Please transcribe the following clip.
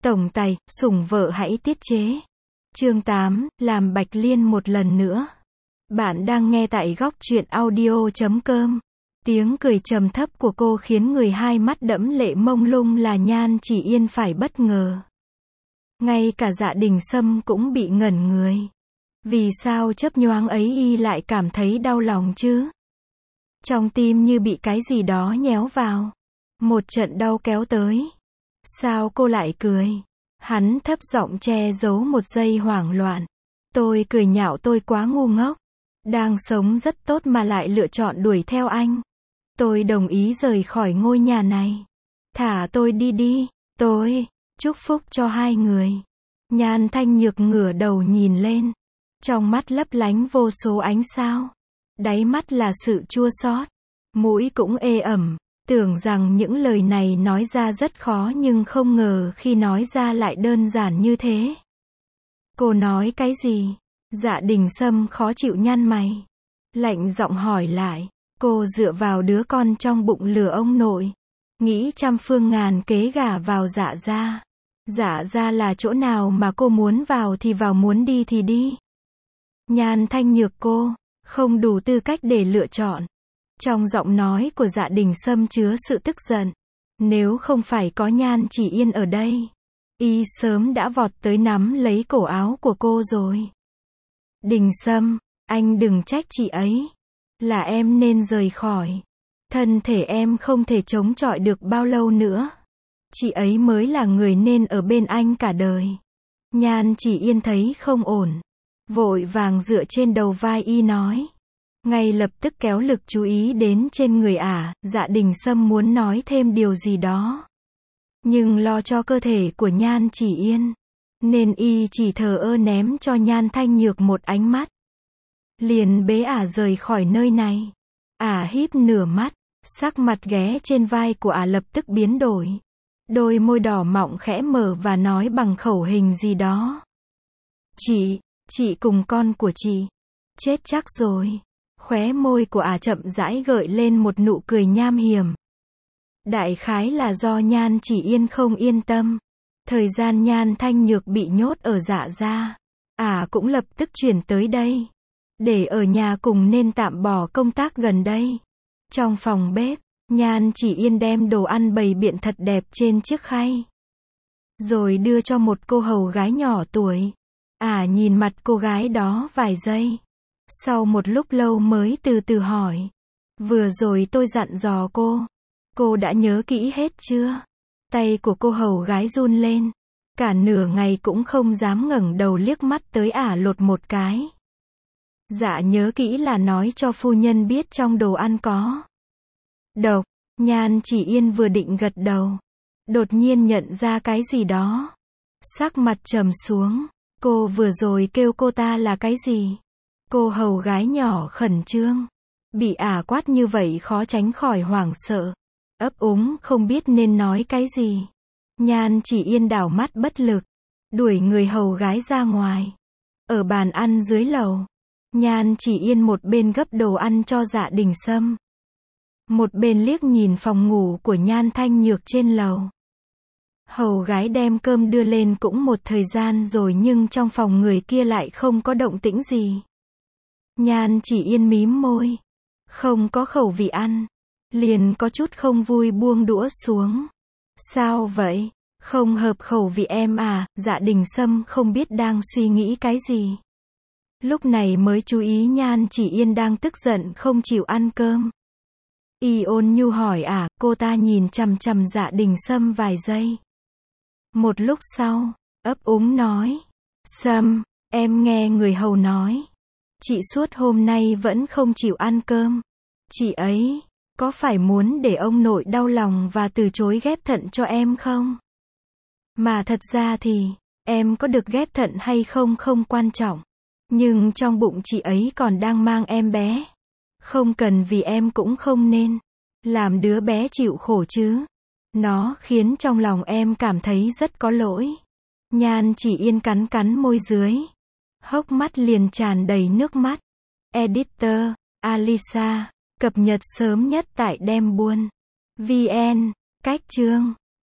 Tổng tài, sủng vợ hãy tiết chế. Chương 8, làm Bạch Liên một lần nữa. Bạn đang nghe tại góc truyện audio.com. Tiếng cười trầm thấp của cô khiến người hai mắt đẫm lệ mông lung là Nhan Chỉ Yên phải bất ngờ. Ngay cả Dạ Đình Sâm cũng bị ngẩn người. Vì sao chớp nhoáng ấy y lại cảm thấy đau lòng chứ? Trong tim như bị cái gì đó nhéo vào. Một trận đau kéo tới. Sao cô lại cười? Hắn thấp giọng che giấu một giây hoảng loạn. Tôi cười nhạo tôi quá ngu ngốc. Đang sống rất tốt mà lại lựa chọn đuổi theo anh. Tôi đồng ý rời khỏi ngôi nhà này. Thả tôi đi đi. Tôi chúc phúc cho hai người. Nhan Thanh Nhược ngửa đầu nhìn lên. Trong mắt lấp lánh vô số ánh sao. Đáy mắt là sự chua xót. Mũi cũng ê ẩm. Tưởng rằng những lời này nói ra rất khó nhưng không ngờ khi nói ra lại đơn giản như thế. Cô nói cái gì? Dạ Đình Sâm khó chịu nhăn mày. Lạnh giọng hỏi lại. Cô dựa vào đứa con trong bụng lừa ông nội. Nghĩ trăm phương ngàn kế gả vào Dạ gia. Dạ gia là chỗ nào mà cô muốn vào thì vào, muốn đi thì đi. Nhan Thanh Nhược cô không đủ tư cách để lựa chọn. Trong giọng nói của Dạ Đình Sâm chứa sự tức giận. Nếu không phải có Nhan Chỉ Yên ở đây, y sớm đã vọt tới nắm lấy cổ áo của cô rồi. Đình Sâm, anh đừng trách chị ấy. Là em nên rời khỏi. Thân thể em không thể chống chọi được bao lâu nữa. Chị ấy mới là người nên ở bên anh cả đời. Nhan Chỉ Yên thấy không ổn. Vội vàng dựa trên đầu vai y nói. Ngay lập tức kéo lực chú ý đến trên người ả. Dạ Đình Sâm muốn nói thêm điều gì đó. Nhưng lo cho cơ thể của Nhan Chỉ Yên. Nên y chỉ thờ ơ ném cho Nhan Thanh Nhược một ánh mắt. Liền bế ả rời khỏi nơi này. Ả híp nửa mắt. Sắc mặt ghé trên vai của ả lập tức biến đổi. Đôi môi đỏ mọng khẽ mở và nói bằng khẩu hình gì đó. Chị cùng con của chị. Chết chắc rồi. Khóe môi của ả chậm rãi gợi lên một nụ cười nham hiểm. Đại khái là do Nhan Chỉ Yên không yên tâm. Thời gian Nhan Thanh Nhược bị nhốt ở Dạ gia, ả cũng lập tức chuyển tới đây. Để ở nhà cùng nên tạm bỏ công tác gần đây. Trong phòng bếp, Nhan Chỉ Yên đem đồ ăn bày biện thật đẹp trên chiếc khay. Rồi đưa cho một cô hầu gái nhỏ tuổi. Ả nhìn mặt cô gái đó vài giây. Sau một lúc lâu mới từ từ hỏi. Vừa rồi tôi dặn dò cô đã nhớ kỹ hết chưa? Tay của cô hầu gái run lên. Cả nửa ngày cũng không dám ngẩng đầu liếc mắt tới ả lột một cái. Dạ nhớ kỹ là nói cho phu nhân biết trong đồ ăn có độc. Nhan Chỉ Yên vừa định gật đầu. Đột nhiên nhận ra cái gì đó. Sắc mặt trầm xuống. Cô vừa rồi kêu cô ta là cái gì? Cô hầu gái nhỏ khẩn trương. Bị ả quát như vậy khó tránh khỏi hoảng sợ. Ấp úng không biết nên nói cái gì. Nhan Chỉ Yên đảo mắt bất lực. Đuổi người hầu gái ra ngoài. Ở bàn ăn dưới lầu. Nhan Chỉ Yên một bên gấp đồ ăn cho Dạ Đình Sâm. Một bên liếc nhìn phòng ngủ của Nhan Thanh Nhược trên lầu. Hầu gái đem cơm đưa lên cũng một thời gian rồi nhưng trong phòng người kia lại không có động tĩnh gì. Nhan Chỉ Yên mím môi. Không có khẩu vị ăn. Liền có chút không vui buông đũa xuống. Sao vậy? Không hợp khẩu vị em à? Dạ Đình Sâm không biết đang suy nghĩ cái gì. Lúc này mới chú ý Nhan Chỉ Yên đang tức giận không chịu ăn cơm. Y ôn nhu hỏi ả, cô ta nhìn chằm chằm Dạ Đình Sâm vài giây. Một lúc sau, ấp úng nói. Sâm, em nghe người hầu nói. Chị suốt hôm nay vẫn không chịu ăn cơm. Chị ấy có phải muốn để ông nội đau lòng và từ chối ghép thận cho em không? Mà thật ra thì, em có được ghép thận hay không không quan trọng. Nhưng trong bụng chị ấy còn đang mang em bé. Không cần vì em cũng không nên làm đứa bé chịu khổ chứ. Nó khiến trong lòng em cảm thấy rất có lỗi. Nhan Chỉ Yên cắn cắn môi dưới. Hốc mắt liền tràn đầy nước mắt. Editor, Alisa, cập nhật sớm nhất tại Đem Buôn VN, cách chương